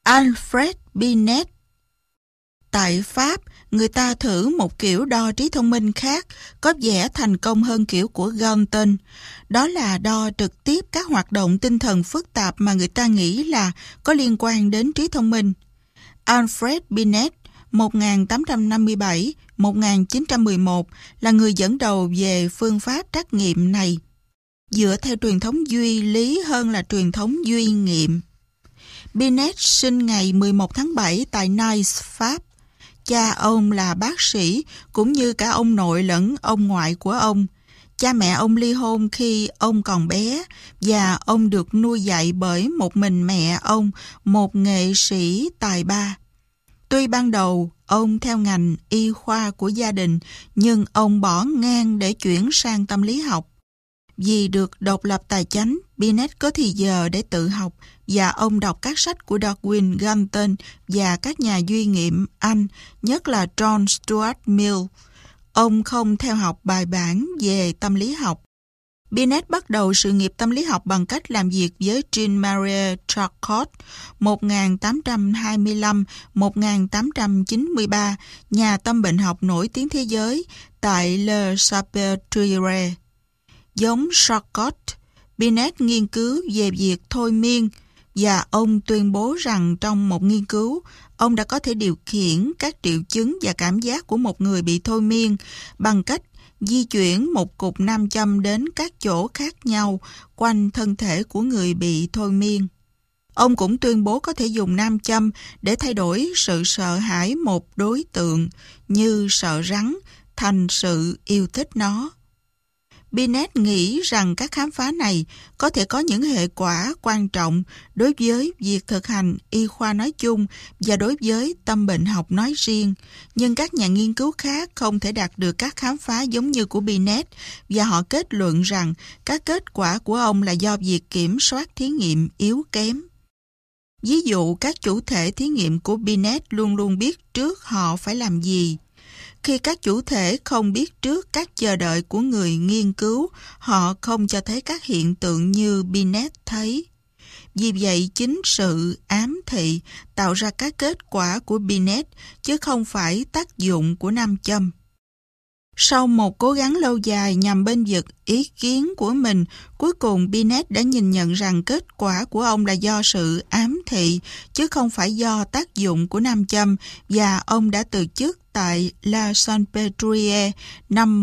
Alfred Binet. Tại Pháp, người ta thử một kiểu đo trí thông minh khác, có vẻ thành công hơn kiểu của Galton. Đó là đo trực tiếp các hoạt động tinh thần phức tạp mà người ta nghĩ là có liên quan đến trí thông minh. Alfred Binet 1857-1911 là người dẫn đầu về phương pháp trắc nghiệm này, dựa theo truyền thống duy lý hơn là truyền thống duy nghiệm. Binet sinh ngày 11 tháng 7 tại Nice, Pháp. Cha ông là bác sĩ, cũng như cả ông nội lẫn ông ngoại của ông. Cha mẹ ông ly hôn khi ông còn bé, và ông được nuôi dạy bởi một mình mẹ ông, một nghệ sĩ tài ba. Tuy ban đầu ông theo ngành y khoa của gia đình, nhưng ông bỏ ngang để chuyển sang tâm lý học. Vì được độc lập tài chánh, Binet có thì giờ để tự học, và ông đọc các sách của Darwin, Galton và các nhà duy nghiệm Anh, nhất là John Stuart Mill. Ông không theo học bài bản về tâm lý học. Binet bắt đầu sự nghiệp tâm lý học bằng cách làm việc với Jean-Marie Charcot 1825-1893, nhà tâm bệnh học nổi tiếng thế giới tại Le Salpêtrière. Giống Charcot, Binet nghiên cứu về việc thôi miên, và ông tuyên bố rằng trong một nghiên cứu, ông đã có thể điều khiển các triệu chứng và cảm giác của một người bị thôi miên bằng cách di chuyển một cục nam châm đến các chỗ khác nhau quanh thân thể của người bị thôi miên. Ông cũng tuyên bố có thể dùng nam châm để thay đổi sự sợ hãi một đối tượng như sợ rắn thành sự yêu thích nó. Binet nghĩ rằng các khám phá này có thể có những hệ quả quan trọng đối với việc thực hành y khoa nói chung và đối với tâm bệnh học nói riêng, nhưng các nhà nghiên cứu khác không thể đạt được các khám phá giống như của Binet, và họ kết luận rằng các kết quả của ông là do việc kiểm soát thí nghiệm yếu kém. Ví dụ, các chủ thể thí nghiệm của Binet luôn luôn biết trước họ phải làm gì. Khi các chủ thể không biết trước các chờ đợi của người nghiên cứu, họ không cho thấy các hiện tượng như Binet thấy. Vì vậy, chính sự ám thị tạo ra các kết quả của Binet, chứ không phải tác dụng của nam châm. Sau một cố gắng lâu dài nhằm bênh vực ý kiến của mình, cuối cùng Binet đã nhìn nhận rằng kết quả của ông là do sự ám thị, chứ không phải do tác dụng của nam châm, và ông đã từ chức tại La Salpêtrière năm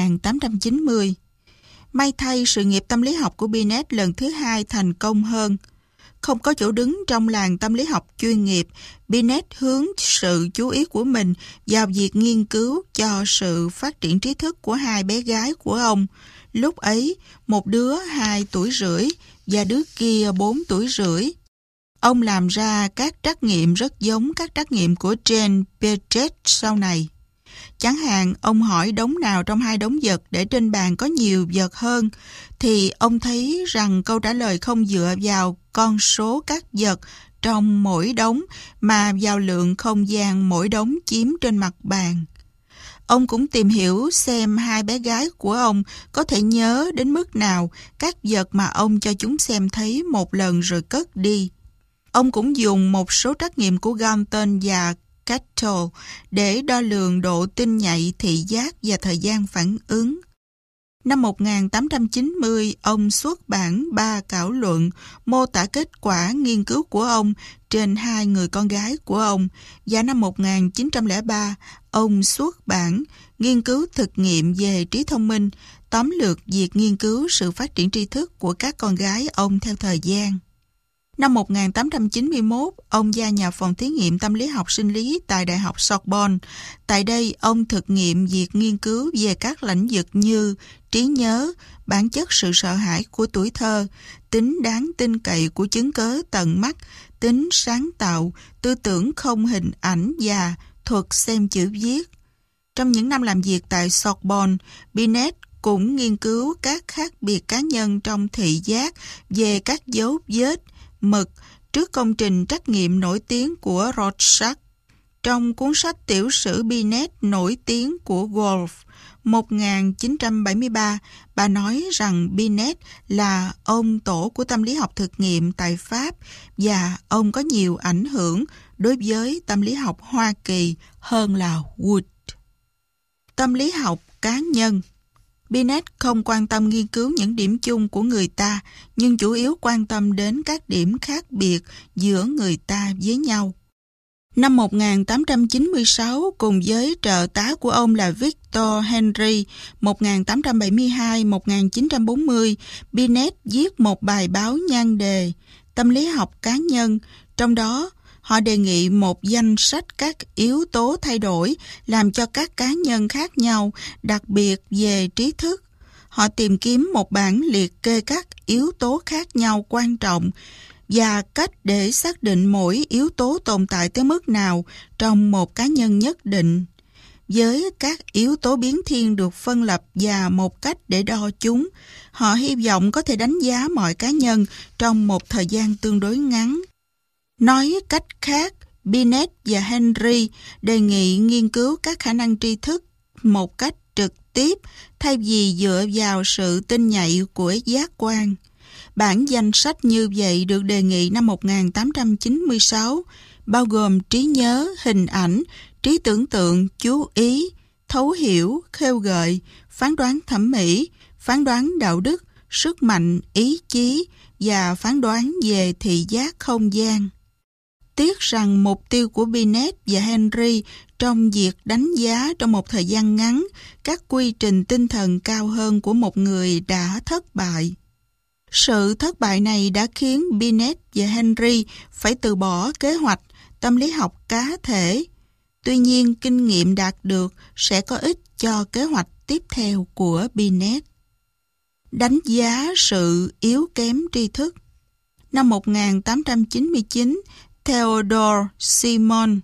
1890. May thay, sự nghiệp tâm lý học của Binet lần thứ hai thành công hơn. Không có chỗ đứng trong làng tâm lý học chuyên nghiệp, Binet hướng sự chú ý của mình vào việc nghiên cứu cho sự phát triển trí thức của hai bé gái của ông. Lúc ấy, một đứa 2 tuổi rưỡi và đứa kia 4 tuổi rưỡi. Ông làm ra các trắc nghiệm rất giống các trắc nghiệm của Jean Piaget sau này. Chẳng hạn, ông hỏi đống nào trong hai đống vật để trên bàn có nhiều vật hơn, thì ông thấy rằng câu trả lời không dựa vào con số các vật trong mỗi đống, mà vào lượng không gian mỗi đống chiếm trên mặt bàn. Ông cũng tìm hiểu xem hai bé gái của ông có thể nhớ đến mức nào các vật mà ông cho chúng xem thấy một lần rồi cất đi. Ông cũng dùng một số trắc nghiệm của Galton và Cattell để đo lường độ tinh nhạy thị giác và thời gian phản ứng. Năm 1890, ông xuất bản 3 khảo luận mô tả kết quả nghiên cứu của ông trên 2 người con gái của ông, và năm 1903, ông xuất bản nghiên cứu thực nghiệm về trí thông minh, tóm lược việc nghiên cứu sự phát triển tri thức của các con gái ông theo thời gian. Năm 1891, ông gia nhập phòng thí nghiệm tâm lý học sinh lý tại Đại học Sorbonne. Tại đây, ông thực nghiệm việc nghiên cứu về các lĩnh vực như trí nhớ, bản chất sự sợ hãi của tuổi thơ, tính đáng tin cậy của chứng cớ tận mắt, tính sáng tạo, tư tưởng không hình ảnh và thuật xem chữ viết. Trong những năm làm việc tại Sorbonne, Binet cũng nghiên cứu các khác biệt cá nhân trong thị giác về các dấu vết mực trước công trình trắc nghiệm nổi tiếng của Rorschach. Trong cuốn sách tiểu sử Binet nổi tiếng của Wolf 1973, bà nói rằng Binet là ông tổ của tâm lý học thực nghiệm tại Pháp và ông có nhiều ảnh hưởng đối với tâm lý học Hoa Kỳ hơn là Wood. Tâm lý học cá nhân. Binet không quan tâm nghiên cứu những điểm chung của người ta, nhưng chủ yếu quan tâm đến các điểm khác biệt giữa người ta với nhau. Năm 1896, cùng với trợ tá của ông là Victor Henry, 1872-1940, Binet viết một bài báo nhan đề Tâm lý học cá nhân, trong đó họ đề nghị một danh sách các yếu tố thay đổi làm cho các cá nhân khác nhau, đặc biệt về trí thức. Họ tìm kiếm một bảng liệt kê các yếu tố khác nhau quan trọng và cách để xác định mỗi yếu tố tồn tại tới mức nào trong một cá nhân nhất định. Với các yếu tố biến thiên được phân lập và một cách để đo chúng, họ hy vọng có thể đánh giá mọi cá nhân trong một thời gian tương đối ngắn. Nói cách khác, Binet và Henry đề nghị nghiên cứu các khả năng tri thức một cách trực tiếp thay vì dựa vào sự tinh nhạy của giác quan. Bản danh sách như vậy được đề nghị năm 1896, bao gồm trí nhớ, hình ảnh, trí tưởng tượng, chú ý, thấu hiểu, khêu gợi, phán đoán thẩm mỹ, phán đoán đạo đức, sức mạnh, ý chí và phán đoán về thị giác không gian. Tiếc rằng mục tiêu của Binet và Henry trong việc đánh giá trong một thời gian ngắn các quy trình tinh thần cao hơn của một người đã thất bại. Sự thất bại này đã khiến Binet và Henry phải từ bỏ kế hoạch tâm lý học cá thể. Tuy nhiên, kinh nghiệm đạt được sẽ có ích cho kế hoạch tiếp theo của Binet. Đánh giá sự yếu kém tri thức. Năm 1899, Theodore Simon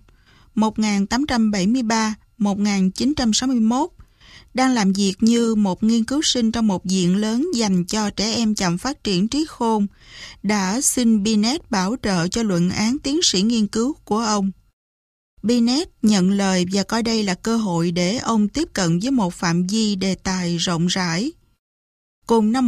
1873-1961 đang làm việc như một nghiên cứu sinh trong một viện lớn dành cho trẻ em chậm phát triển trí khôn, đã xin Binet bảo trợ cho luận án tiến sĩ nghiên cứu của ông. Binet nhận lời và coi đây là cơ hội để ông tiếp cận với một phạm vi đề tài rộng rãi. Cùng năm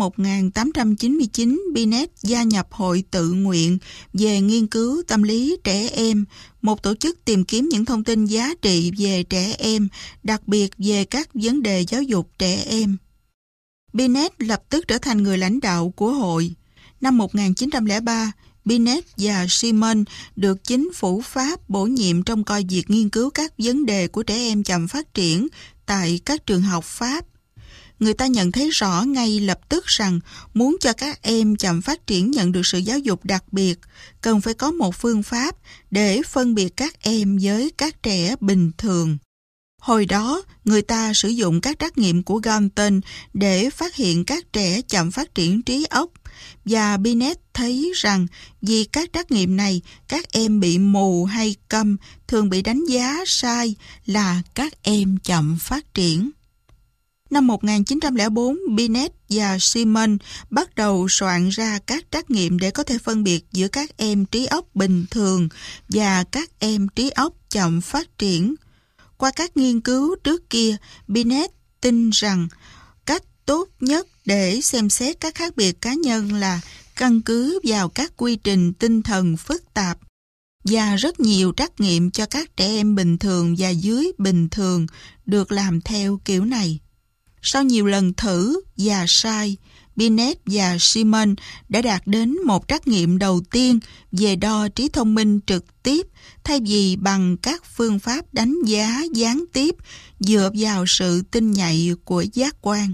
1899, Binet gia nhập Hội Tự nguyện về nghiên cứu tâm lý trẻ em, một tổ chức tìm kiếm những thông tin giá trị về trẻ em, đặc biệt về các vấn đề giáo dục trẻ em. Binet lập tức trở thành người lãnh đạo của hội. Năm 1903, Binet và Simon được chính phủ Pháp bổ nhiệm trông coi việc nghiên cứu các vấn đề của trẻ em chậm phát triển tại các trường học Pháp. Người ta nhận thấy rõ ngay lập tức rằng muốn cho các em chậm phát triển nhận được sự giáo dục đặc biệt, cần phải có một phương pháp để phân biệt các em với các trẻ bình thường. Hồi đó, người ta sử dụng các trắc nghiệm của Galton để phát hiện các trẻ chậm phát triển trí óc, và Binet thấy rằng vì các trắc nghiệm này, các em bị mù hay câm thường bị đánh giá sai là các em chậm phát triển. Năm 1904, Binet và Simon bắt đầu soạn ra các trắc nghiệm để có thể phân biệt giữa các em trí óc bình thường và các em trí óc chậm phát triển. Qua các nghiên cứu trước kia, Binet tin rằng cách tốt nhất để xem xét các khác biệt cá nhân là căn cứ vào các quy trình tinh thần phức tạp, và rất nhiều trắc nghiệm cho các trẻ em bình thường và dưới bình thường được làm theo kiểu này. Sau nhiều lần thử và sai, Binet và Simon đã đạt đến một trắc nghiệm đầu tiên về đo trí thông minh trực tiếp thay vì bằng các phương pháp đánh giá gián tiếp dựa vào sự tinh nhạy của giác quan.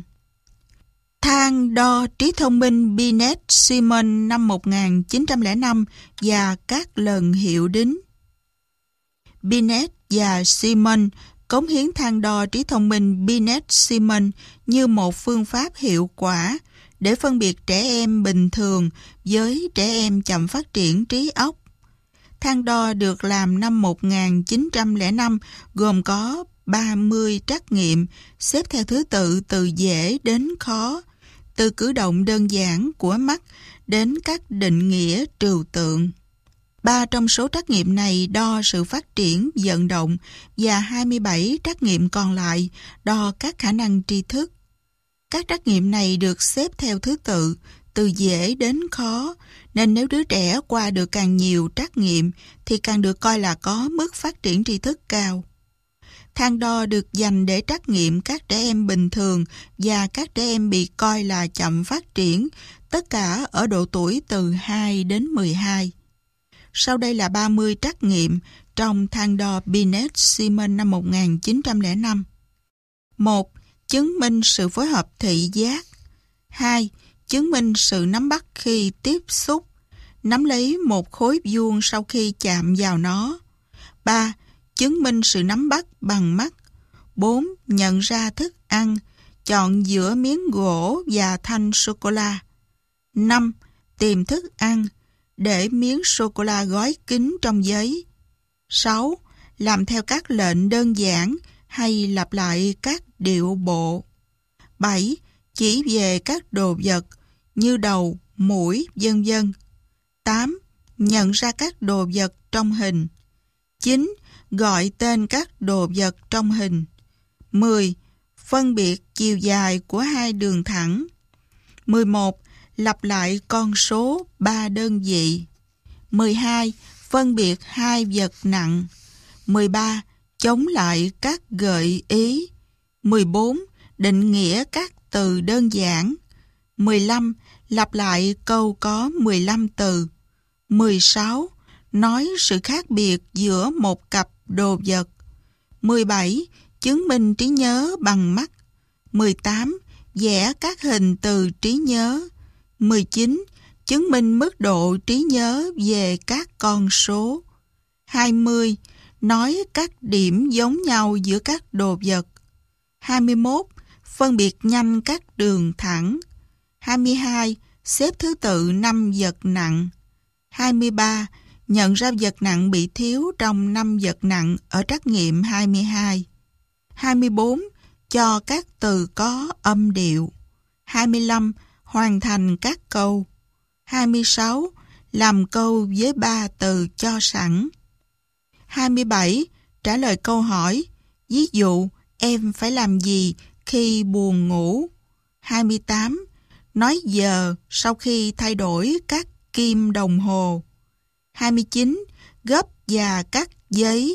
Thang đo trí thông minh Binet-Simon năm 1905 và các lần hiệu đính. Binet và Simon cống hiến thang đo trí thông minh Binet-Simon như một phương pháp hiệu quả để phân biệt trẻ em bình thường với trẻ em chậm phát triển trí óc. Thang đo được làm năm 1905 gồm có 30 trắc nghiệm xếp theo thứ tự từ dễ đến khó, từ cử động đơn giản của mắt đến các định nghĩa trừu tượng. 3 trong số trắc nghiệm này đo sự phát triển vận động và 27 trắc nghiệm còn lại đo các khả năng tri thức. Các trắc nghiệm này được xếp theo thứ tự, từ dễ đến khó, nên nếu đứa trẻ qua được càng nhiều trắc nghiệm thì càng được coi là có mức phát triển tri thức cao. Thang đo được dành để trắc nghiệm các trẻ em bình thường và các trẻ em bị coi là chậm phát triển, tất cả ở độ tuổi từ 2 đến 12. Sau đây là 30 trắc nghiệm trong thang đo Binet-Simon năm 1905. 1. Chứng minh sự phối hợp thị giác. 2. Chứng minh sự nắm bắt khi tiếp xúc, nắm lấy một khối vuông sau khi chạm vào nó. 3. Chứng minh sự nắm bắt bằng mắt. 4. Nhận ra thức ăn, chọn giữa miếng gỗ và thanh sô-cô-la. 5. Tìm thức ăn, để miếng sô-cô-la gói kín trong giấy. 6. Làm theo các lệnh đơn giản hay lặp lại các điệu bộ. 7. Chỉ về các đồ vật như đầu, mũi, vân vân. 8. Nhận ra các đồ vật trong hình. 9. Gọi tên các đồ vật trong hình. 10. Phân biệt chiều dài của hai đường thẳng. 11. Lặp lại con số 3 đơn vị. 12. Phân biệt hai vật nặng. 13. Chống lại các gợi ý. 14. Định nghĩa các từ đơn giản. 15. Lặp lại câu có 15 từ. 16. Nói sự khác biệt giữa một cặp đồ vật. 17. Chứng minh trí nhớ bằng mắt. 18. Vẽ các hình từ trí nhớ. 19. Chứng minh mức độ trí nhớ về các con số. 20. Nói các điểm giống nhau giữa các đồ vật. 21. Phân biệt nhanh các đường thẳng. 22. Xếp thứ tự 5 vật nặng. 23. Nhận ra vật nặng bị thiếu trong 5 vật nặng ở trắc nghiệm 22. 24. Cho các từ có âm điệu. 25. Hoàn thành các câu. 26. Làm câu với 3 từ cho sẵn. 27. Trả lời câu hỏi. Ví dụ, em phải làm gì khi buồn ngủ? 28. Nói giờ sau khi thay đổi các kim đồng hồ. 29. Gấp và cắt giấy.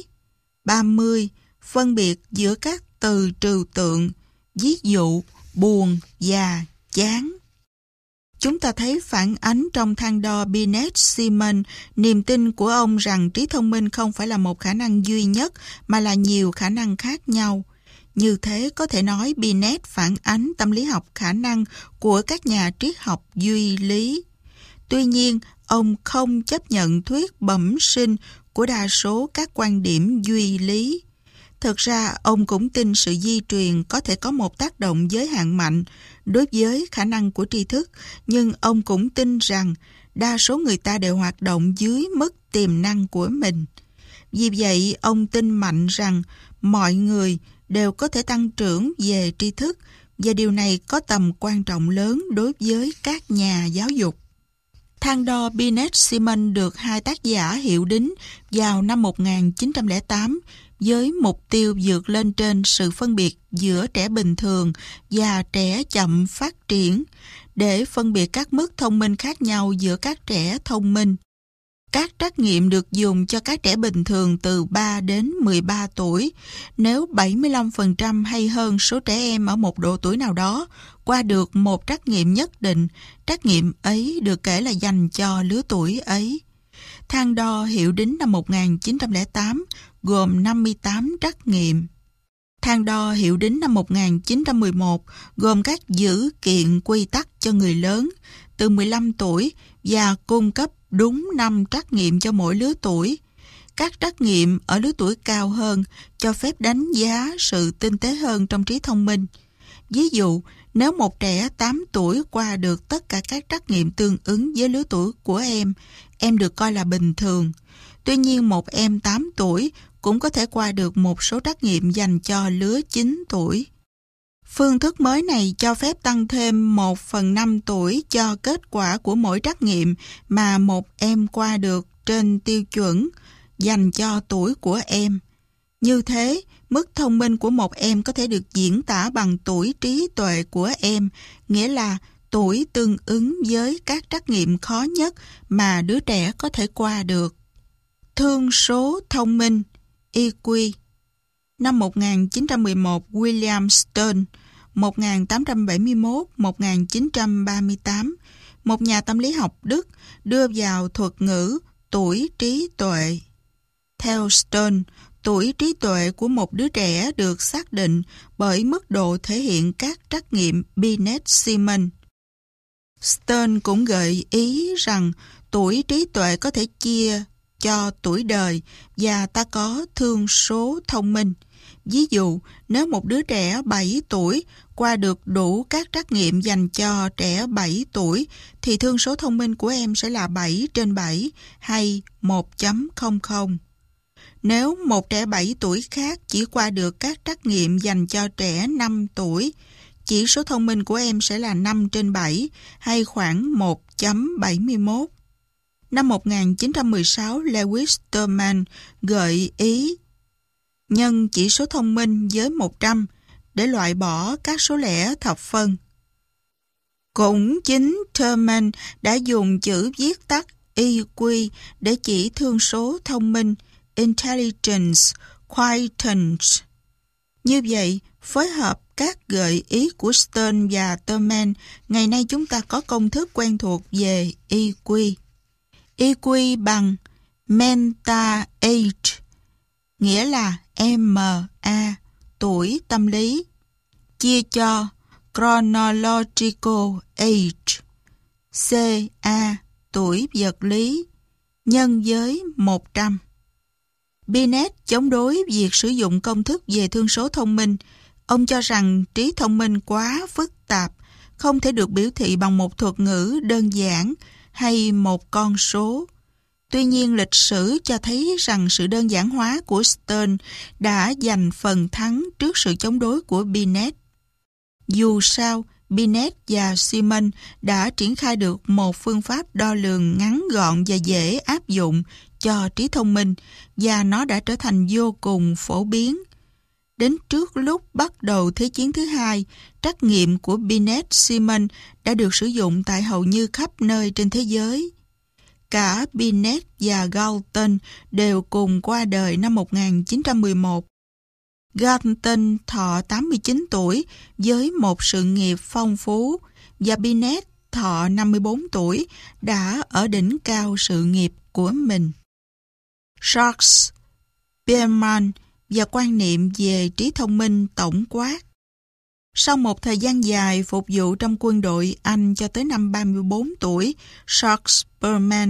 30. Phân biệt giữa các từ trừu tượng, ví dụ buồn và chán. Chúng ta thấy phản ánh trong thang đo Binet-Simon niềm tin của ông rằng trí thông minh không phải là một khả năng duy nhất mà là nhiều khả năng khác nhau. Như thế có thể nói Binet phản ánh tâm lý học khả năng của các nhà triết học duy lý. Tuy nhiên, ông không chấp nhận thuyết bẩm sinh của đa số các quan điểm duy lý. Thực ra, ông cũng tin sự di truyền có thể có một tác động giới hạn mạnh đối với khả năng của tri thức, nhưng ông cũng tin rằng đa số người ta đều hoạt động dưới mức tiềm năng của mình. Vì vậy, ông tin mạnh rằng mọi người đều có thể tăng trưởng về tri thức và điều này có tầm quan trọng lớn đối với các nhà giáo dục. Thang đo Binet-Simon được hai tác giả hiệu đính vào năm 1908 với mục tiêu vượt lên trên sự phân biệt giữa trẻ bình thường và trẻ chậm phát triển để phân biệt các mức thông minh khác nhau giữa các trẻ thông minh. Các trắc nghiệm được dùng cho các trẻ bình thường từ 3 đến 13 tuổi. Nếu 75% hay hơn số trẻ em ở một độ tuổi nào đó qua được một trắc nghiệm nhất định, trắc nghiệm ấy được kể là dành cho lứa tuổi ấy. Thang đo hiệu đính năm 1908 gồm 58 trắc nghiệm. Thang đo hiệu đính năm 1911 gồm các dữ kiện quy tắc cho người lớn từ 15 tuổi và cung cấp đúng 5 trắc nghiệm cho mỗi lứa tuổi. Các trắc nghiệm ở lứa tuổi cao hơn cho phép đánh giá sự tinh tế hơn trong trí thông minh. Ví dụ, nếu một trẻ 8 tuổi qua được tất cả các trắc nghiệm tương ứng với lứa tuổi của em được coi là bình thường. Tuy nhiên, một em 8 tuổi cũng có thể qua được một số trắc nghiệm dành cho lứa 9 tuổi. Phương thức mới này cho phép tăng thêm 1/5 tuổi cho kết quả của mỗi trắc nghiệm mà một em qua được trên tiêu chuẩn dành cho tuổi của em. Như thế, mức thông minh của một em có thể được diễn tả bằng tuổi trí tuệ của em, nghĩa là tuổi tương ứng với các trắc nghiệm khó nhất mà đứa trẻ có thể qua được. Thương số thông minh EQ. Năm 1911, William Stern, 1871-1938, một nhà tâm lý học Đức, đưa vào thuật ngữ tuổi trí tuệ. Theo Stern, tuổi trí tuệ của một đứa trẻ được xác định bởi mức độ thể hiện các trắc nghiệm Binet-Simon. Stern cũng gợi ý rằng tuổi trí tuệ có thể chia cho tuổi đời và ta có thương số thông minh. Ví dụ, nếu một đứa trẻ 7 tuổi qua được đủ các trắc nghiệm dành cho trẻ 7 tuổi thì thương số thông minh của em sẽ là 7/7 hay 1.00. Nếu một trẻ 7 tuổi khác chỉ qua được các trắc nghiệm dành cho trẻ 5 tuổi, chỉ số thông minh của em sẽ là 5/7 hay khoảng 1.71. Năm 1916, Lewis Terman gợi ý nhân chỉ số thông minh với 100 để loại bỏ các số lẻ thập phân. Cũng chính Terman đã dùng chữ viết tắt EQ để chỉ thương số thông minh Intelligence Quotient. Như vậy, phối hợp các gợi ý của Stern và Terman, ngày nay chúng ta có công thức quen thuộc về EQ. EQ bằng mental age, nghĩa là MA, tuổi tâm lý, chia cho chronological age, CA, tuổi vật lý, nhân với 100. Binet chống đối việc sử dụng công thức về thương số thông minh. Ông cho rằng trí thông minh quá phức tạp, không thể được biểu thị bằng một thuật ngữ đơn giản hay một con số. Tuy nhiên, lịch sử cho thấy rằng sự đơn giản hóa của Stern đã giành phần thắng trước sự chống đối của Binet. Dù sao, Binet và Simon đã triển khai được một phương pháp đo lường ngắn gọn và dễ áp dụng cho trí thông minh, và nó đã trở thành vô cùng phổ biến. Đến trước lúc bắt đầu Thế chiến thứ hai, trắc nghiệm của Binet-Simon đã được sử dụng tại hầu như khắp nơi trên thế giới. Cả Binet và Galton đều cùng qua đời năm 1911. Galton thọ 89 tuổi với một sự nghiệp phong phú, và Binet thọ 54 tuổi đã ở đỉnh cao sự nghiệp của mình. Charles Spearman và quan niệm về trí thông minh tổng quát. Sau một thời gian dài phục vụ trong quân đội Anh cho tới năm 34 tuổi, Charles Spearman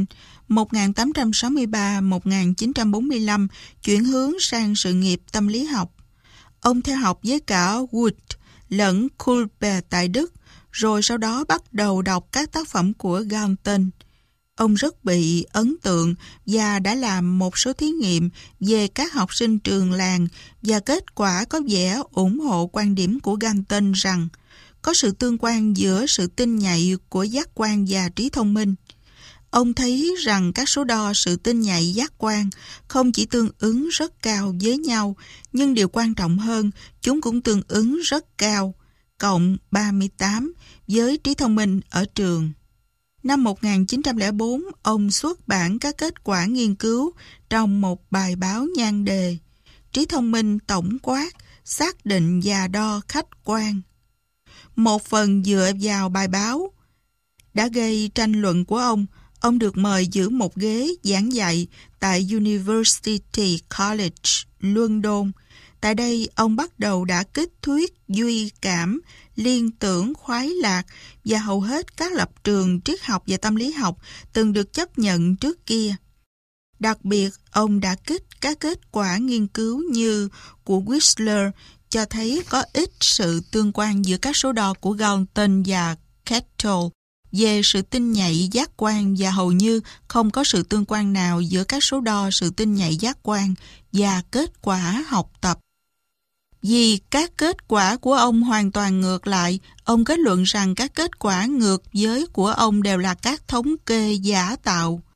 1863-1945 chuyển hướng sang sự nghiệp tâm lý học. Ông theo học với cả Wood lẫn Kuhlberg tại Đức, rồi sau đó bắt đầu đọc các tác phẩm của Galton. Ông rất bị ấn tượng và đã làm một số thí nghiệm về các học sinh trường làng, và kết quả có vẻ ủng hộ quan điểm của Galton rằng có sự tương quan giữa sự tinh nhạy của giác quan và trí thông minh. Ông thấy rằng các số đo sự tinh nhạy giác quan không chỉ tương ứng rất cao với nhau, nhưng điều quan trọng hơn, chúng cũng tương ứng rất cao, cộng 38, với trí thông minh ở trường. Năm 1904, ông xuất bản các kết quả nghiên cứu trong một bài báo nhan đề Trí thông minh tổng quát, xác định và đo khách quan. Một phần dựa vào bài báo đã gây tranh luận của ông được mời giữ một ghế giảng dạy tại University College, London. Tại đây, ông bắt đầu đã kích thuyết duy cảm, liên tưởng khoái lạc và hầu hết các lập trường triết học và tâm lý học từng được chấp nhận trước kia. Đặc biệt, ông đã kích các kết quả nghiên cứu như của Whistler cho thấy có ít sự tương quan giữa các số đo của Galton và Kettle về sự tinh nhạy giác quan, và hầu như không có sự tương quan nào giữa các số đo sự tinh nhạy giác quan và kết quả học tập. Vì các kết quả của ông hoàn toàn ngược lại, ông kết luận rằng các kết quả ngược với của ông đều là các thống kê giả tạo.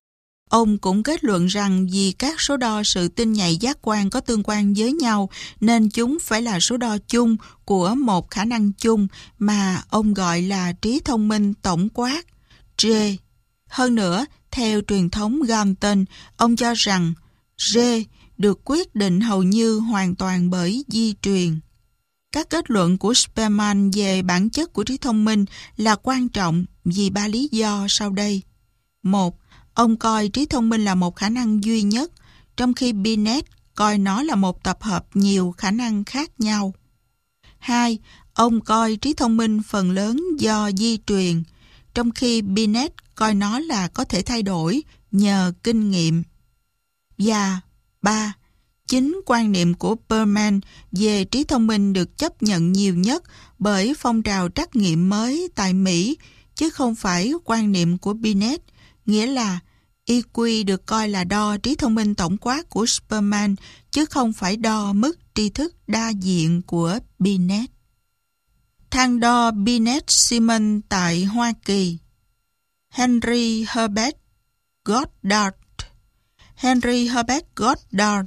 Ông cũng kết luận rằng vì các số đo sự tinh nhạy giác quan có tương quan với nhau nên chúng phải là số đo chung của một khả năng chung mà ông gọi là trí thông minh tổng quát, G. Hơn nữa, theo truyền thống Galton, ông cho rằng G được quyết định hầu như hoàn toàn bởi di truyền. Các kết luận của Spearman về bản chất của trí thông minh là quan trọng vì 3 lý do sau đây. 1. Ông coi trí thông minh là một khả năng duy nhất, trong khi Binet coi nó là một tập hợp nhiều khả năng khác nhau. 2. Ông coi trí thông minh phần lớn do di truyền, trong khi Binet coi nó là có thể thay đổi nhờ kinh nghiệm. Và 3. Chính quan niệm của Spearman về trí thông minh được chấp nhận nhiều nhất bởi phong trào trắc nghiệm mới tại Mỹ, chứ không phải quan niệm của Binet, nghĩa là EQ được coi là đo trí thông minh tổng quát của Spearman, chứ không phải đo mức tri thức đa diện của Binet. Thang đo Binet-Simon tại Hoa Kỳ. Henry Herbert Goddard. Henry Herbert Goddard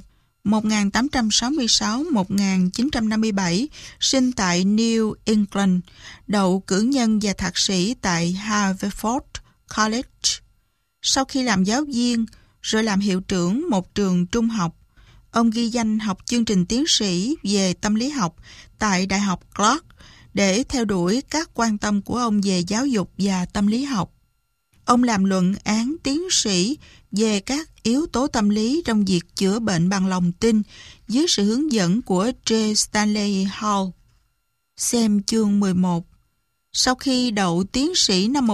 1866-1957, sinh tại New England, đậu cử nhân và thạc sĩ tại Haverford College. Sau khi làm giáo viên, rồi làm hiệu trưởng một trường trung học, ông ghi danh học chương trình tiến sĩ về tâm lý học tại Đại học Clark để theo đuổi các quan tâm của ông về giáo dục và tâm lý học. Ông làm luận án tiến sĩ về các yếu tố tâm lý trong việc chữa bệnh bằng lòng tin dưới sự hướng dẫn của J. Stanley Hall. Xem chương 11. Sau khi đậu tiến sĩ năm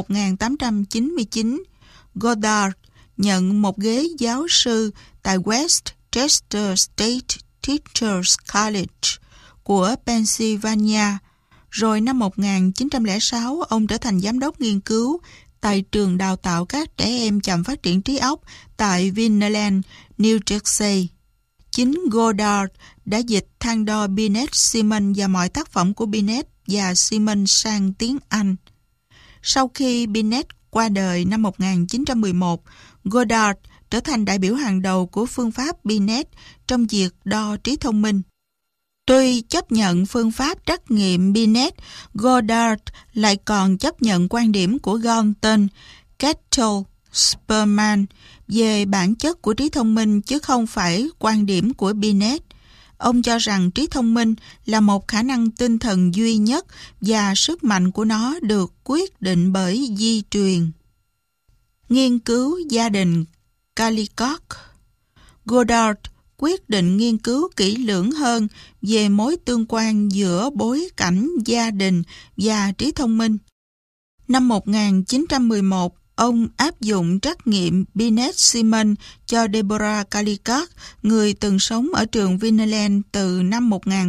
1899, Goddard nhận một ghế giáo sư tại West Chester State Teachers College của Pennsylvania. Rồi năm 1906, ông trở thành giám đốc nghiên cứu tại trường đào tạo các trẻ em chậm phát triển trí óc tại Vineland, New Jersey. Chính Goddard đã dịch thang đo Binet-Simon và mọi tác phẩm của Binet và Simon sang tiếng Anh. Sau khi Binet qua đời năm 1911, Goddard trở thành đại biểu hàng đầu của phương pháp Binet trong việc đo trí thông minh. Tuy chấp nhận phương pháp trắc nghiệm Binet, Goddard lại còn chấp nhận quan điểm của Galton, Kettle, Spearman về bản chất của trí thông minh chứ không phải quan điểm của Binet. Ông cho rằng trí thông minh là một khả năng tinh thần duy nhất và sức mạnh của nó được quyết định bởi di truyền. Nghiên cứu gia đình Callicock. Goddard quyết định nghiên cứu kỹ lưỡng hơn về mối tương quan giữa bối cảnh gia đình và trí thông minh. Năm 1911, ông áp dụng trắc nghiệm Binet-Simon cho Deborah Callicock, người từng sống ở trường Vineland từ năm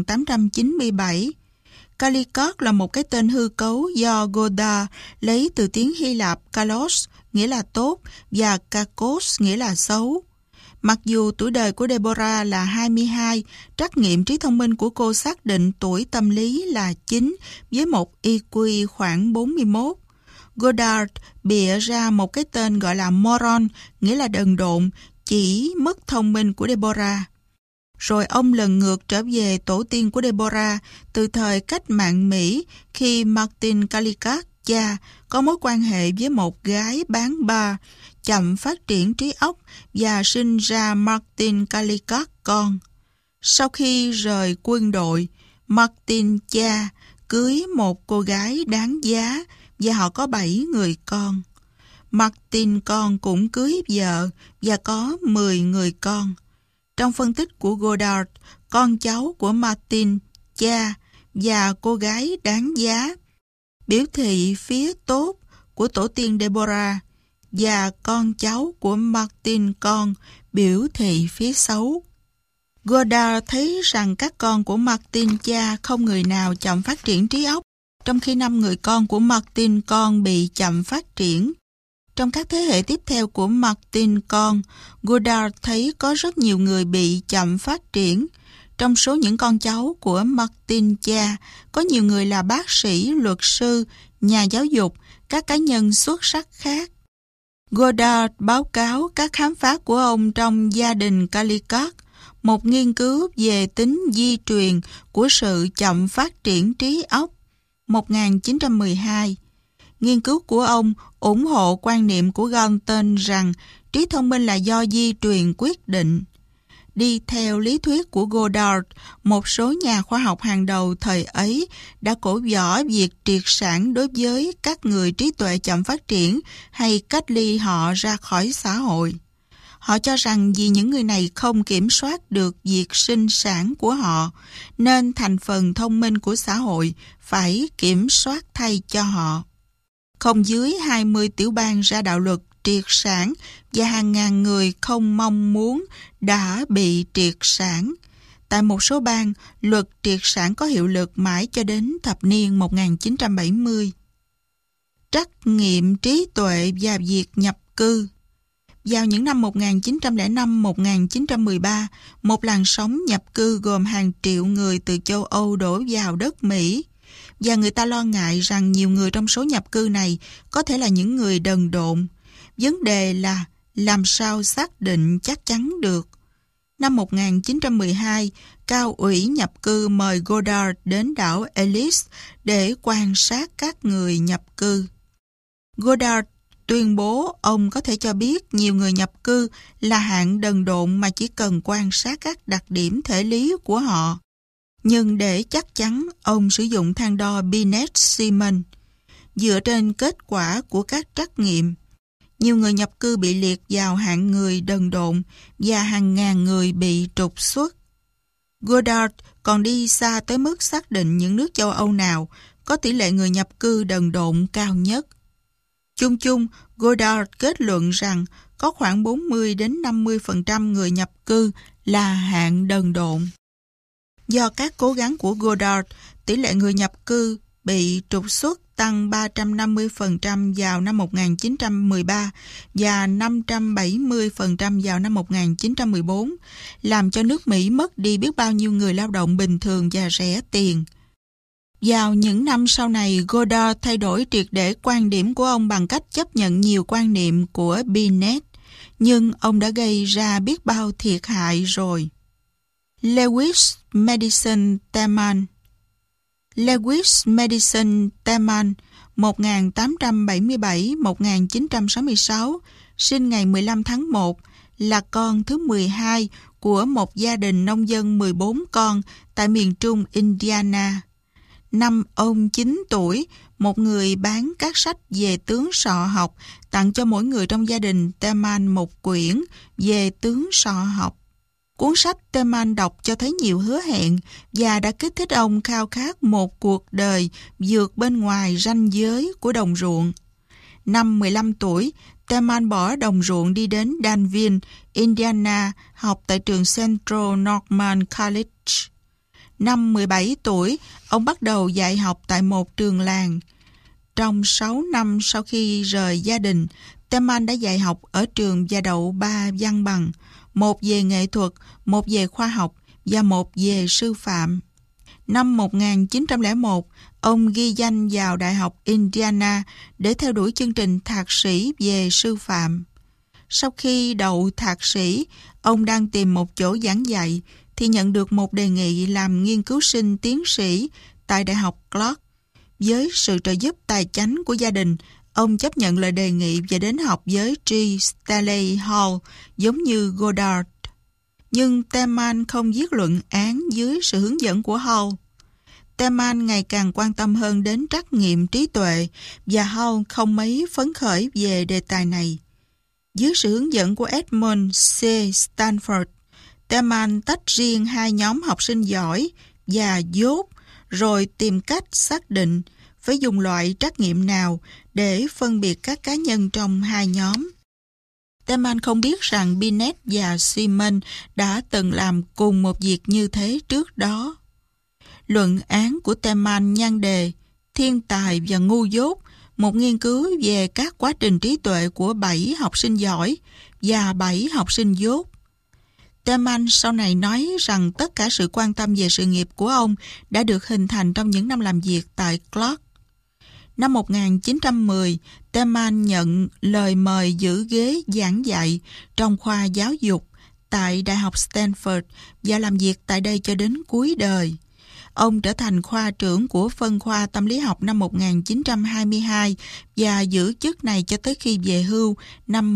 1897. Callicock là một cái tên hư cấu do Goddard lấy từ tiếng Hy Lạp kalos, nghĩa là tốt, và kakos, nghĩa là xấu. Mặc dù tuổi đời của Deborah là 22, trắc nghiệm trí thông minh của cô xác định tuổi tâm lý là 9 với một EQ khoảng 41. Goddard bịa ra một cái tên gọi là moron, nghĩa là đần độn, chỉ mức thông minh của Deborah. Rồi ông lần ngược trở về tổ tiên của Deborah từ thời cách mạng Mỹ khi Martin Callicock cha có mối quan hệ với một gái bán bar, chậm phát triển trí óc và sinh ra Martin Callicock con. Sau khi rời quân đội, Martin cha cưới một cô gái đáng giá và họ có 7 người con. Martin con cũng cưới vợ và có 10 người con. Trong phân tích của Goddard, con cháu của Martin, cha và cô gái đáng giá biểu thị phía tốt của tổ tiên Deborah và con cháu của Martin con biểu thị phía xấu. Goddard thấy rằng các con của Martin cha không người nào chậm phát triển trí óc, trong khi 5 người con của Martin con bị chậm phát triển. Trong các thế hệ tiếp theo của Martin con, Goddard thấy có rất nhiều người bị chậm phát triển. Trong số những con cháu của Martin cha, có nhiều người là bác sĩ, luật sư, nhà giáo dục, các cá nhân xuất sắc khác. Goddard báo cáo các khám phá của ông trong gia đình Caldicott, một nghiên cứu về tính di truyền của sự chậm phát triển trí óc, 1912. Nghiên cứu của ông ủng hộ quan niệm của Galton rằng trí thông minh là do di truyền quyết định. Đi theo lý thuyết của Goddard, một số nhà khoa học hàng đầu thời ấy đã cổ võ việc triệt sản đối với các người trí tuệ chậm phát triển hay cách ly họ ra khỏi xã hội. Họ cho rằng vì những người này không kiểm soát được việc sinh sản của họ, nên thành phần thông minh của xã hội phải kiểm soát thay cho họ. Không dưới 20 tiểu bang ra đạo luật triệt sản và hàng ngàn người không mong muốn đã bị triệt sản. Tại một số bang, luật triệt sản có hiệu lực mãi cho đến thập niên 1970. Trắc nghiệm trí tuệ và việc nhập cư. Vào những năm 1905-1913, một làn sóng nhập cư gồm hàng triệu người từ châu Âu đổ vào đất Mỹ. Và người ta lo ngại rằng nhiều người trong số nhập cư này có thể là những người đần độn. Vấn đề là làm sao xác định chắc chắn được. Năm 1912, Cao ủy nhập cư mời Goddard đến đảo Ellis để quan sát các người nhập cư. Goddard tuyên bố ông có thể cho biết nhiều người nhập cư là hạng đần độn mà chỉ cần quan sát các đặc điểm thể lý của họ. Nhưng để chắc chắn, ông sử dụng thang đo Binet-Simon. Dựa trên kết quả của các trắc nghiệm, nhiều người nhập cư bị liệt vào hạng người đần độn và hàng ngàn người bị trục xuất. Goddard còn đi xa tới mức xác định những nước châu Âu nào có tỷ lệ người nhập cư đần độn cao nhất. Chung chung, Goddard kết luận rằng có khoảng 40-50% người nhập cư là hạng đần độn. Do các cố gắng của Goddard, tỷ lệ người nhập cư bị trục xuất tăng 350% vào năm 1913 và 570% vào năm 1914, làm cho nước Mỹ mất đi biết bao nhiêu người lao động bình thường và rẻ tiền. Vào những năm sau này, Goddard thay đổi triệt để quan điểm của ông bằng cách chấp nhận nhiều quan niệm của Binet, nhưng ông đã gây ra biết bao thiệt hại rồi. Lewis Madison Teman. Lewis Madison Teman, 1877-1966, sinh ngày 15 tháng 1, là con thứ 12 của một gia đình nông dân 14 con tại miền trung Indiana. Năm ông 9 tuổi, một người bán các sách về tướng sọ học tặng cho mỗi người trong gia đình Teman một quyển về tướng sọ học. Cuốn sách Teman đọc cho thấy nhiều hứa hẹn và đã kích thích ông khao khát một cuộc đời vượt bên ngoài ranh giới của đồng ruộng. Năm 15 tuổi, Teman bỏ đồng ruộng đi đến Danville, Indiana, học tại trường Central Norman College. Năm 17 tuổi, ông bắt đầu dạy học tại một trường làng. Trong 6 năm sau khi rời gia đình, Teman đã dạy học ở trường và đậu 3 văn bằng, một về nghệ thuật, một về khoa học và một về sư phạm. Năm 1901, ông ghi danh vào Đại học Indiana để theo đuổi chương trình thạc sĩ về sư phạm. Sau khi đậu thạc sĩ, ông đang tìm một chỗ giảng dạy thì nhận được một đề nghị làm nghiên cứu sinh tiến sĩ tại Đại học Clark. Với sự trợ giúp tài chánh của gia đình, ông chấp nhận lời đề nghị và đến học với G. Stanley Hall giống như Goddard. Nhưng Teman không viết luận án dưới sự hướng dẫn của Hall. Teman ngày càng quan tâm hơn đến trắc nghiệm trí tuệ và Hall không mấy phấn khởi về đề tài này. Dưới sự hướng dẫn của Edmund C. Stanford, Teman tách riêng hai nhóm học sinh giỏi và dốt rồi tìm cách xác định phải dùng loại trắc nghiệm nào để phân biệt các cá nhân trong hai nhóm. Teman không biết rằng Binet và Simon đã từng làm cùng một việc như thế trước đó. Luận án của Teman nhan đề Thiên tài và ngu dốt, một nghiên cứu về các quá trình trí tuệ của 7 học sinh giỏi và 7 học sinh dốt. Teman sau này nói rằng tất cả sự quan tâm về sự nghiệp của ông đã được hình thành trong những năm làm việc tại Clark. Năm 1910, Teman nhận lời mời giữ ghế giảng dạy trong khoa giáo dục tại Đại học Stanford và làm việc tại đây cho đến cuối đời. Ông trở thành khoa trưởng của phân khoa tâm lý học năm 1922 và giữ chức này cho tới khi về hưu năm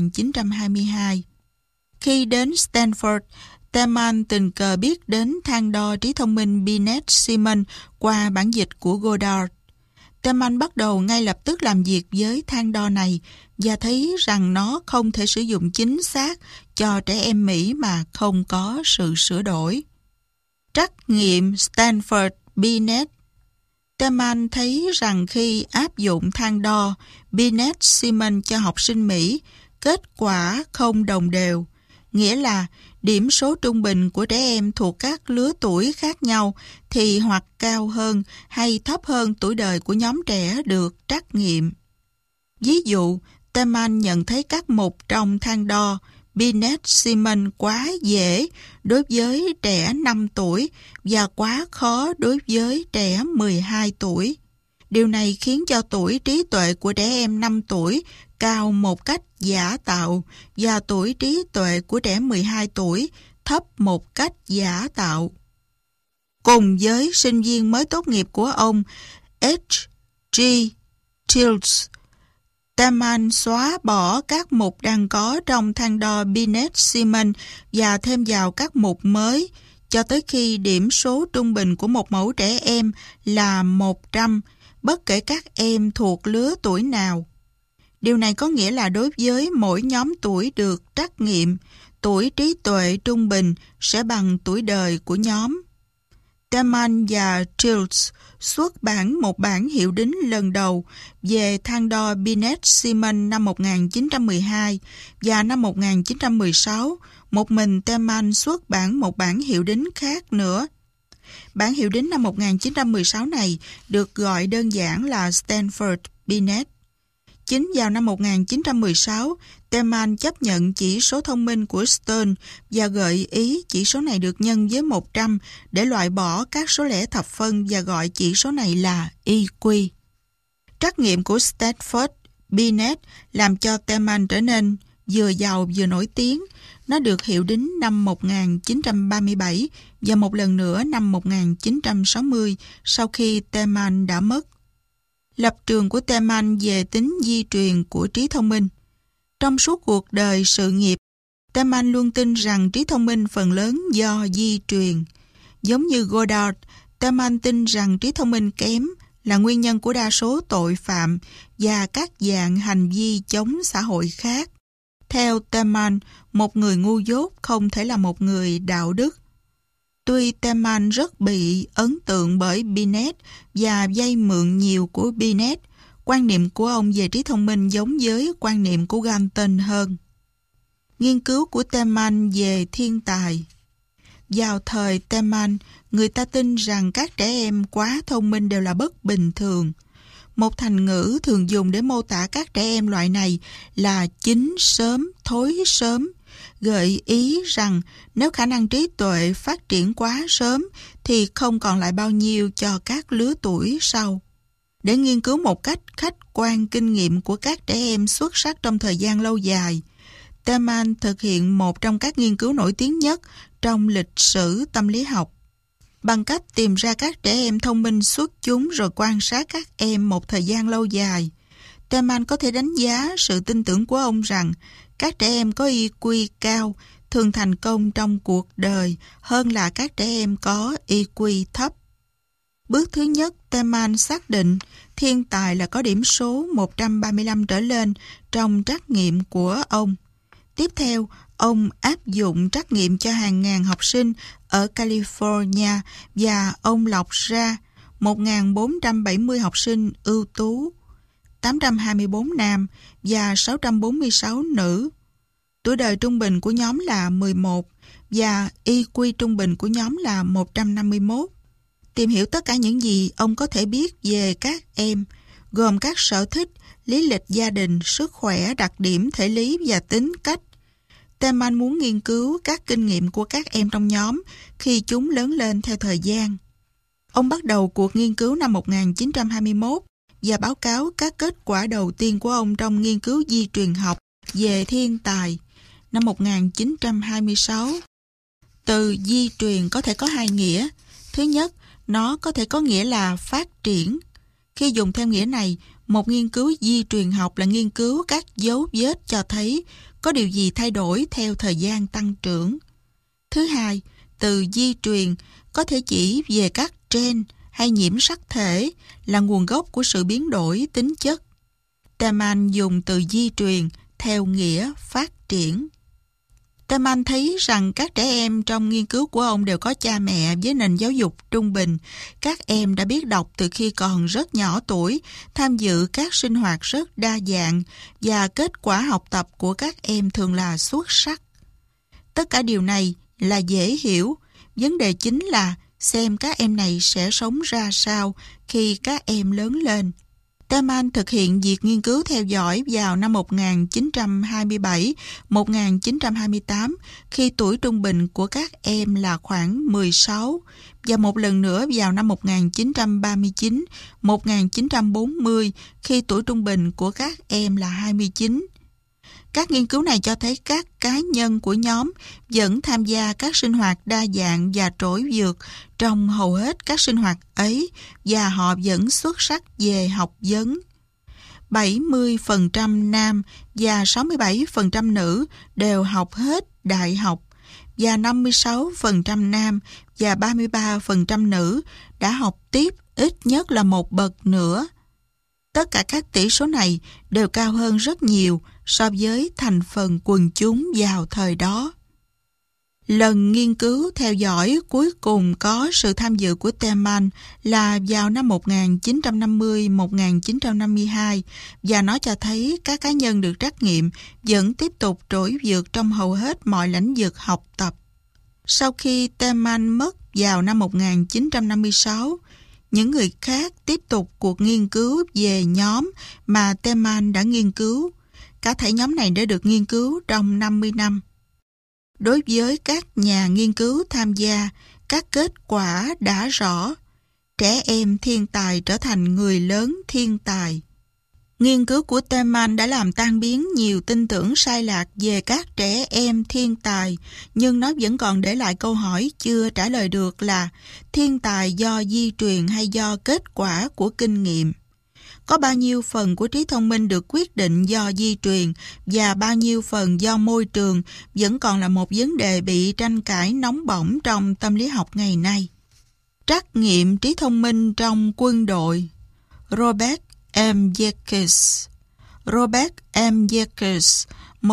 1922. Khi đến Stanford, Teman tình cờ biết đến thang đo trí thông minh Binet-Simon qua bản dịch của Goddard. Teman bắt đầu ngay lập tức làm việc với thang đo này và thấy rằng nó không thể sử dụng chính xác cho trẻ em Mỹ mà không có sự sửa đổi. Trắc nghiệm Stanford Binet. Teman thấy rằng khi áp dụng thang đo Binet-Simon cho học sinh Mỹ, kết quả không đồng đều, nghĩa là điểm số trung bình của trẻ em thuộc các lứa tuổi khác nhau thì hoặc cao hơn hay thấp hơn tuổi đời của nhóm trẻ được trắc nghiệm. Ví dụ, Teman nhận thấy các mục trong thang đo Binet-Simon quá dễ đối với trẻ 5 tuổi và quá khó đối với trẻ 12 tuổi. Điều này khiến cho tuổi trí tuệ của trẻ em 5 tuổi cao một cách giả tạo và tuổi trí tuệ của trẻ 12 tuổi thấp một cách giả tạo. Cùng với sinh viên mới tốt nghiệp của ông H.G. Tilts, Teman xóa bỏ các mục đang có trong thang đo Binet-Simon và thêm vào các mục mới cho tới khi điểm số trung bình của một mẫu trẻ em là 100, bất kể các em thuộc lứa tuổi nào. Điều này có nghĩa là đối với mỗi nhóm tuổi được trắc nghiệm, tuổi trí tuệ trung bình sẽ bằng tuổi đời của nhóm. Teman và Tilts xuất bản một bản hiệu đính lần đầu về thang đo Binet-Simon năm 1912 và năm 1916, một mình Teman xuất bản một bản hiệu đính khác nữa. Bản hiệu đính năm 1916 này được gọi đơn giản là Stanford Binet. Chính vào năm 1916, Teman chấp nhận chỉ số thông minh của Stern và gợi ý chỉ số này được nhân với 100 để loại bỏ các số lẻ thập phân và gọi chỉ số này là EQ. Trắc nghiệm của Stanford Binet làm cho Teman trở nên vừa giàu vừa nổi tiếng. Nó được hiệu đính năm 1937 và một lần nữa năm 1960 sau khi Teman đã mất. Lập trường của Teman về tính di truyền của trí thông minh. Trong suốt cuộc đời sự nghiệp, Teman luôn tin rằng trí thông minh phần lớn do di truyền. Giống như Goddard, Teman tin rằng trí thông minh kém là nguyên nhân của đa số tội phạm và các dạng hành vi chống xã hội khác. Theo Teman, một người ngu dốt không thể là một người đạo đức. Tuy Teman rất bị ấn tượng bởi Binet và vay mượn nhiều của Binet, quan niệm của ông về trí thông minh giống với quan niệm của Galton hơn. Nghiên cứu của Teman về thiên tài. Vào thời Teman, người ta tin rằng các trẻ em quá thông minh đều là bất bình thường. Một thành ngữ thường dùng để mô tả các trẻ em loại này là chín sớm, thối sớm, gợi ý rằng nếu khả năng trí tuệ phát triển quá sớm thì không còn lại bao nhiêu cho các lứa tuổi sau. Để nghiên cứu một cách khách quan kinh nghiệm của các trẻ em xuất sắc trong thời gian lâu dài, Teman thực hiện một trong các nghiên cứu nổi tiếng nhất trong lịch sử tâm lý học. Bằng cách tìm ra các trẻ em thông minh xuất chúng rồi quan sát các em một thời gian lâu dài, Teman có thể đánh giá sự tin tưởng của ông rằng các trẻ em có EQ cao thường thành công trong cuộc đời hơn là các trẻ em có EQ thấp. Bước thứ nhất, Teman xác định thiên tài là có điểm số 135 trở lên trong trắc nghiệm của ông. Tiếp theo, ông áp dụng trắc nghiệm cho hàng ngàn học sinh ở California và ông lọc ra 1.470 học sinh ưu tú, 824 nam và 646 nữ. Tuổi đời trung bình của nhóm là 11 và EQ trung bình của nhóm là 151. Tìm hiểu tất cả những gì ông có thể biết về các em, gồm các sở thích, lý lịch gia đình, sức khỏe, đặc điểm thể lý và tính cách. Teman muốn nghiên cứu các kinh nghiệm của các em trong nhóm khi chúng lớn lên theo thời gian. Ông bắt đầu cuộc nghiên cứu năm 1921 và báo cáo các kết quả đầu tiên của ông trong nghiên cứu di truyền học về thiên tài năm 1926. Từ di truyền có thể có hai nghĩa. Thứ nhất, nó có thể có nghĩa là phát triển. Khi dùng theo nghĩa này, một nghiên cứu di truyền học là nghiên cứu các dấu vết cho thấy có điều gì thay đổi theo thời gian tăng trưởng. Thứ hai, từ di truyền có thể chỉ về các gen hay nhiễm sắc thể là nguồn gốc của sự biến đổi tính chất. Teman dùng từ di truyền theo nghĩa phát triển. Teman thấy rằng các trẻ em trong nghiên cứu của ông đều có cha mẹ với nền giáo dục trung bình. Các em đã biết đọc từ khi còn rất nhỏ tuổi, tham dự các sinh hoạt rất đa dạng và kết quả học tập của các em thường là xuất sắc. Tất cả điều này là dễ hiểu. Vấn đề chính là xem các em này sẽ sống ra sao khi các em lớn lên. Teman thực hiện việc nghiên cứu theo dõi vào năm 1927-1928 khi tuổi trung bình của các em là khoảng 16 và một lần nữa vào năm 1939-1940 khi tuổi trung bình của các em là 29. Các nghiên cứu này cho thấy các cá nhân của nhóm vẫn tham gia các sinh hoạt đa dạng và trỗi vượt trong hầu hết các sinh hoạt ấy và họ vẫn xuất sắc về học vấn. 70% nam và 67% nữ đều học hết đại học và 56% nam và 33% nữ đã học tiếp ít nhất là một bậc nữa. Tất cả các tỷ số này đều cao hơn rất nhiều so với thành phần quần chúng vào thời đó. Lần nghiên cứu theo dõi cuối cùng có sự tham dự của Teman là vào năm 1950-1952 và nó cho thấy các cá nhân được trắc nghiệm vẫn tiếp tục trỗi vượt trong hầu hết mọi lĩnh vực học tập. Sau khi Teman mất vào năm 1956, những người khác tiếp tục cuộc nghiên cứu về nhóm mà Teman đã nghiên cứu. Cả thảy nhóm này đã được nghiên cứu trong 50 năm. Đối với các nhà nghiên cứu tham gia, các kết quả đã rõ. Trẻ em thiên tài trở thành người lớn thiên tài. Nghiên cứu của Teman đã làm tan biến nhiều tin tưởng sai lạc về các trẻ em thiên tài, nhưng nó vẫn còn để lại câu hỏi chưa trả lời được là thiên tài do di truyền hay do kết quả của kinh nghiệm. Có bao nhiêu phần của trí thông minh được quyết định do di truyền và bao nhiêu phần do môi trường vẫn còn là một vấn đề bị tranh cãi nóng bỏng trong tâm lý học ngày nay. Trắc nghiệm trí thông minh trong quân đội. Robert M. Jacques. Robert M. Jacques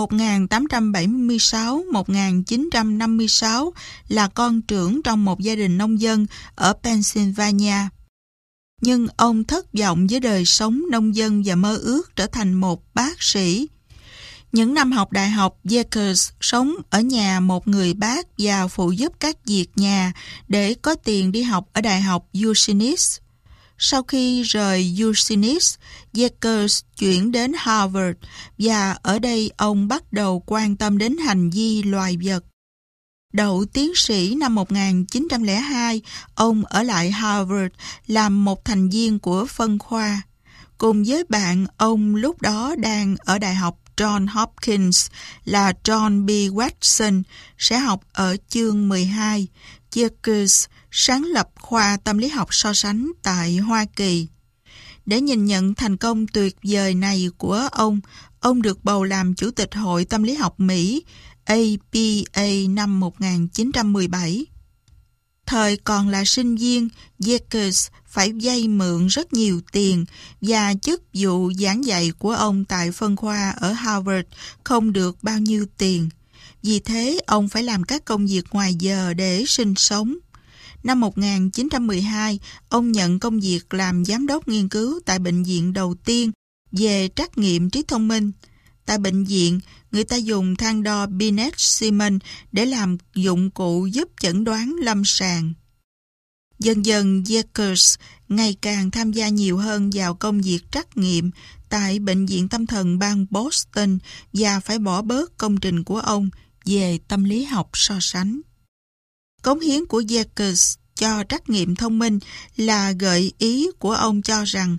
1876-1956 là con trưởng trong một gia đình nông dân ở Pennsylvania. Nhưng ông thất vọng với đời sống nông dân và mơ ước trở thành một bác sĩ. Những năm học đại học, Jacques sống ở nhà một người bác và phụ giúp các việc nhà để có tiền đi học ở Đại học Usenis. Sau khi rời Usenis, Jacques chuyển đến Harvard và ở đây ông bắt đầu quan tâm đến hành vi loài vật. Đậu tiến sĩ năm 1902, ông ở lại Harvard làm một thành viên của phân khoa. Cùng với bạn ông lúc đó đang ở Đại học Johns Hopkins là John B. Watson sẽ học ở chương 12. Jacques sáng lập khoa tâm lý học so sánh tại Hoa Kỳ. Để nhìn nhận thành công tuyệt vời này của ông được bầu làm Chủ tịch Hội Tâm lý học Mỹ APA năm 1917. Thời còn là sinh viên, Jacques phải vay mượn rất nhiều tiền và chức vụ giảng dạy của ông tại phân khoa ở Harvard không được bao nhiêu tiền. Vì thế, ông phải làm các công việc ngoài giờ để sinh sống. Năm 1912, ông nhận công việc làm giám đốc nghiên cứu tại bệnh viện đầu tiên về trắc nghiệm trí thông minh. Tại bệnh viện, người ta dùng thang đo Binet-Simon để làm dụng cụ giúp chẩn đoán lâm sàng. Dần dần, Jacques ngày càng tham gia nhiều hơn vào công việc trắc nghiệm tại bệnh viện tâm thần bang Boston và phải bỏ bớt công trình của ông về tâm lý học so sánh. Cống hiến của Jacques cho trắc nghiệm thông minh là gợi ý của ông cho rằng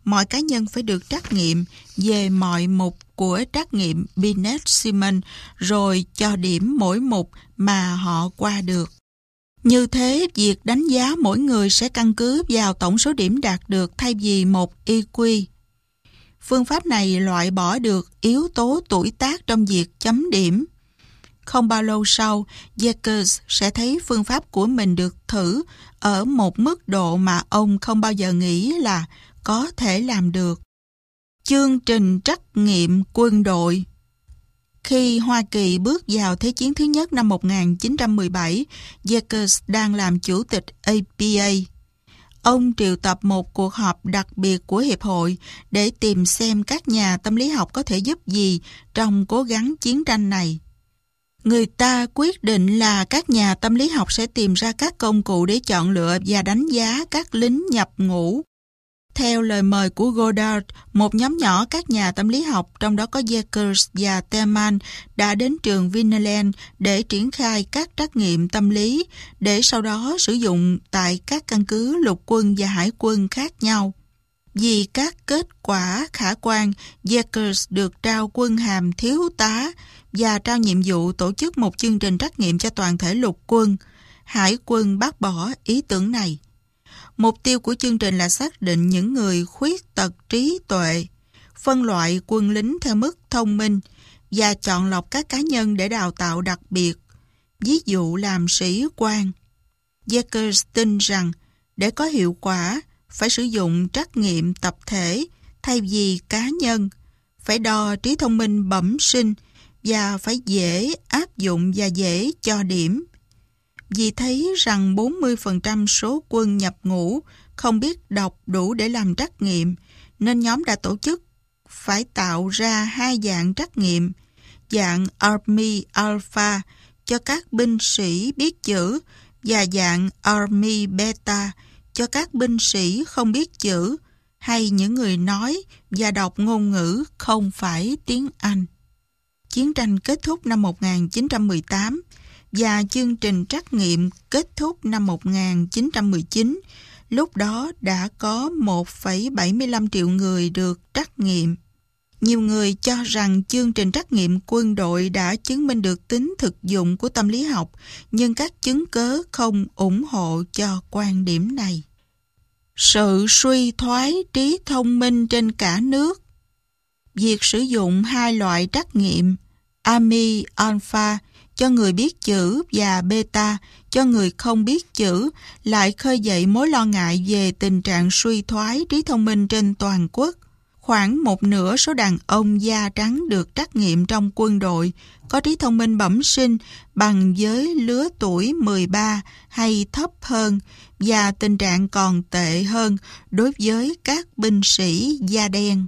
mọi cá nhân phải được trắc nghiệm về mọi mục của trắc nghiệm Binet-Simon rồi cho điểm mỗi mục mà họ qua được. Như thế, việc đánh giá mỗi người sẽ căn cứ vào tổng số điểm đạt được thay vì một EQ. Phương pháp này loại bỏ được yếu tố tuổi tác trong việc chấm điểm. Không bao lâu sau, Jekers sẽ thấy phương pháp của mình được thử ở một mức độ mà ông không bao giờ nghĩ là có thể làm được. Chương trình trắc nghiệm quân đội. Khi Hoa Kỳ bước vào Thế chiến thứ nhất năm 1917, Jekers đang làm chủ tịch APA. Ông triệu tập một cuộc họp đặc biệt của Hiệp hội để tìm xem các nhà tâm lý học có thể giúp gì trong cố gắng chiến tranh này. Người ta quyết định là các nhà tâm lý học sẽ tìm ra các công cụ để chọn lựa và đánh giá các lính nhập ngũ. Theo lời mời của Goddard, một nhóm nhỏ các nhà tâm lý học, trong đó có Jekers và Teman, đã đến trường Vineland để triển khai các trắc nghiệm tâm lý, để sau đó sử dụng tại các căn cứ lục quân và hải quân khác nhau. Vì các kết quả khả quan, Jekers được trao quân hàm thiếu tá và trao nhiệm vụ tổ chức một chương trình trắc nghiệm cho toàn thể lục quân. Hải quân bác bỏ ý tưởng này. Mục tiêu của chương trình là xác định những người khuyết tật trí tuệ, phân loại quân lính theo mức thông minh và chọn lọc các cá nhân để đào tạo đặc biệt, ví dụ làm sĩ quan. Jekers tin rằng để có hiệu quả, phải sử dụng trắc nghiệm tập thể thay vì cá nhân, phải đo trí thông minh bẩm sinh và phải dễ áp dụng và dễ cho điểm. Vì thấy rằng 40% số quân nhập ngũ không biết đọc đủ để làm trắc nghiệm, nên nhóm đã tổ chức phải tạo ra hai dạng trắc nghiệm, dạng Army Alpha cho các binh sĩ biết chữ và dạng Army Beta cho các binh sĩ không biết chữ hay những người nói và đọc ngôn ngữ không phải tiếng Anh. Chiến tranh kết thúc năm 1918 và chương trình trắc nghiệm kết thúc năm 1919. Lúc đó đã có 1,75 triệu người được trắc nghiệm. Nhiều người cho rằng chương trình trắc nghiệm quân đội đã chứng minh được tính thực dụng của tâm lý học, nhưng các chứng cớ không ủng hộ cho quan điểm này. Sự suy thoái trí thông minh trên cả nước. Việc sử dụng hai loại trắc nghiệm Army Alpha cho người biết chữ và Beta cho người không biết chữ lại khơi dậy mối lo ngại về tình trạng suy thoái trí thông minh trên toàn quốc. Khoảng một nửa số đàn ông da trắng được trắc nghiệm trong quân đội có trí thông minh bẩm sinh bằng với lứa tuổi 13 hay thấp hơn, và tình trạng còn tệ hơn đối với các binh sĩ da đen.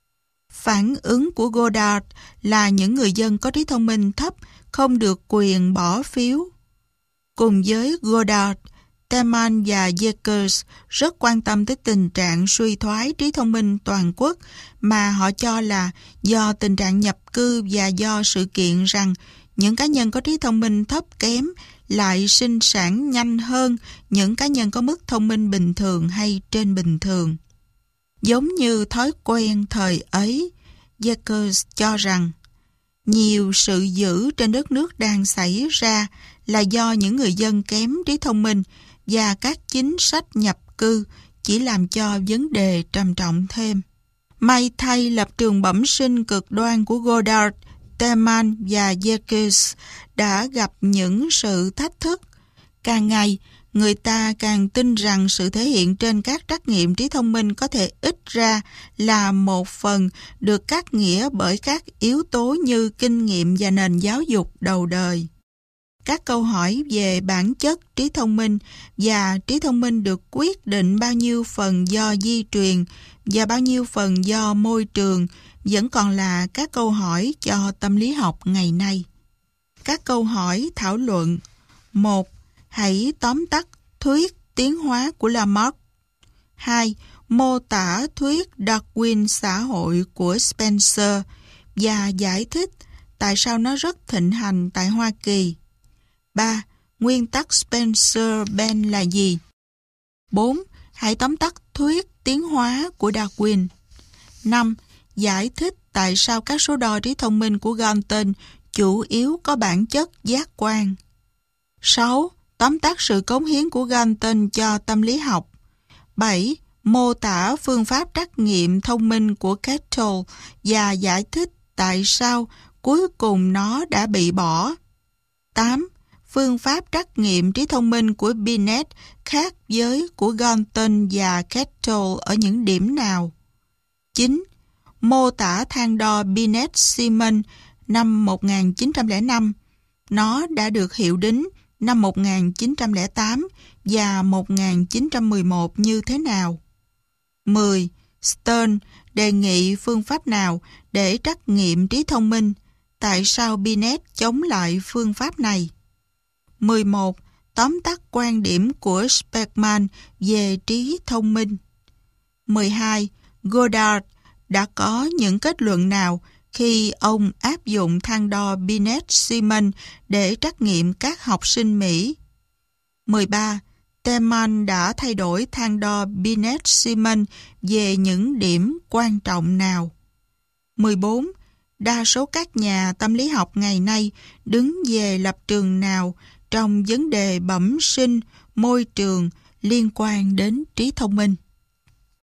Phản ứng của Goddard là những người dân có trí thông minh thấp không được quyền bỏ phiếu. Cùng với Goddard, Teman và Jekers rất quan tâm tới tình trạng suy thoái trí thông minh toàn quốc mà họ cho là do tình trạng nhập cư và do sự kiện rằng những cá nhân có trí thông minh thấp kém lại sinh sản nhanh hơn những cá nhân có mức thông minh bình thường hay trên bình thường. Giống như thói quen thời ấy, Jekers cho rằng nhiều sự dữ trên đất nước đang xảy ra là do những người dân kém trí thông minh và các chính sách nhập cư chỉ làm cho vấn đề trầm trọng thêm. May thay lập trường bẩm sinh cực đoan của Goddard, Teman và Jekers đã gặp những sự thách thức. Càng ngày, người ta càng tin rằng sự thể hiện trên các trắc nghiệm trí thông minh có thể ít ra là một phần được cắt nghĩa bởi các yếu tố như kinh nghiệm và nền giáo dục đầu đời. Các câu hỏi về bản chất trí thông minh và trí thông minh được quyết định bao nhiêu phần do di truyền và bao nhiêu phần do môi trường vẫn còn là các câu hỏi cho tâm lý học ngày nay. Các câu hỏi thảo luận: 1. Hãy tóm tắt thuyết tiến hóa của Lamarck. 2. Mô tả thuyết Darwin xã hội của Spencer và giải thích tại sao nó rất thịnh hành tại Hoa Kỳ. 3. Nguyên tắc Spencer-Ben là gì? 4. Hãy tóm tắt thuyết tiến hóa của Darwin. 5. Giải thích tại sao các số đo trí thông minh của Galton chủ yếu có bản chất giác quan. 6. Tóm tắt sự cống hiến của Galton cho tâm lý học. 7. Mô tả phương pháp trắc nghiệm thông minh của Kettle và giải thích tại sao cuối cùng nó đã bị bỏ. 8. Phương pháp trắc nghiệm trí thông minh của Binet khác với của Galton và Kettle ở những điểm nào? 9. Mô tả thang đo Binet-Simon năm 1905. Nó đã được hiệu đính năm 1908 và 1911 như thế nào? 10. Stern đề nghị phương pháp nào để trắc nghiệm trí thông minh? Tại sao Binet chống lại phương pháp này? 11. Tóm tắt quan điểm của Speckman về trí thông minh. 12. Goddard đã có những kết luận nào khi ông áp dụng thang đo Binet-Simon để trắc nghiệm các học sinh Mỹ? 13. Teman đã thay đổi thang đo Binet-Simon về những điểm quan trọng nào? 14. Đa số các nhà tâm lý học ngày nay đứng về lập trường nào trong vấn đề bẩm sinh, môi trường liên quan đến trí thông minh?